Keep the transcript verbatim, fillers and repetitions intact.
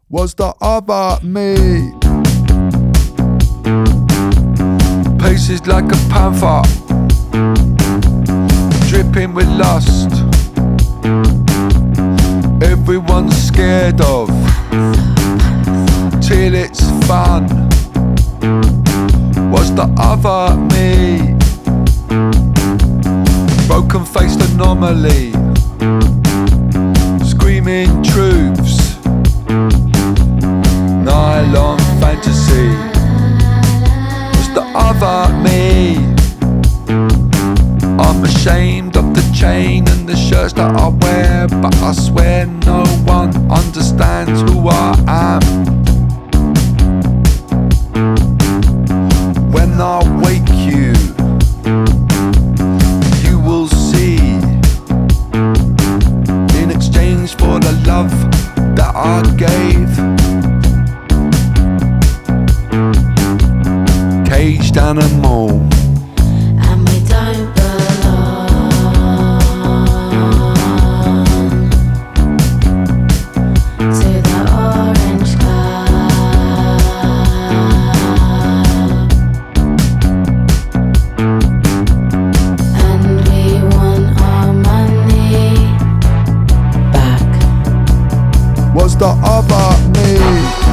was the other me. Paces like a panther, dripping with lust. Everyone's scared of, till it's fun. Was the other me, broken faced anomaly, screaming truths, nylon fantasy. Was the other me, I'm ashamed of the chain and the shirts that I wear, but I swear no one understands who I am. When I wake you, you will see, in exchange for the love that I gave. Caged animal, and we don't belong to the orange club, and we want our money back. Was the other me.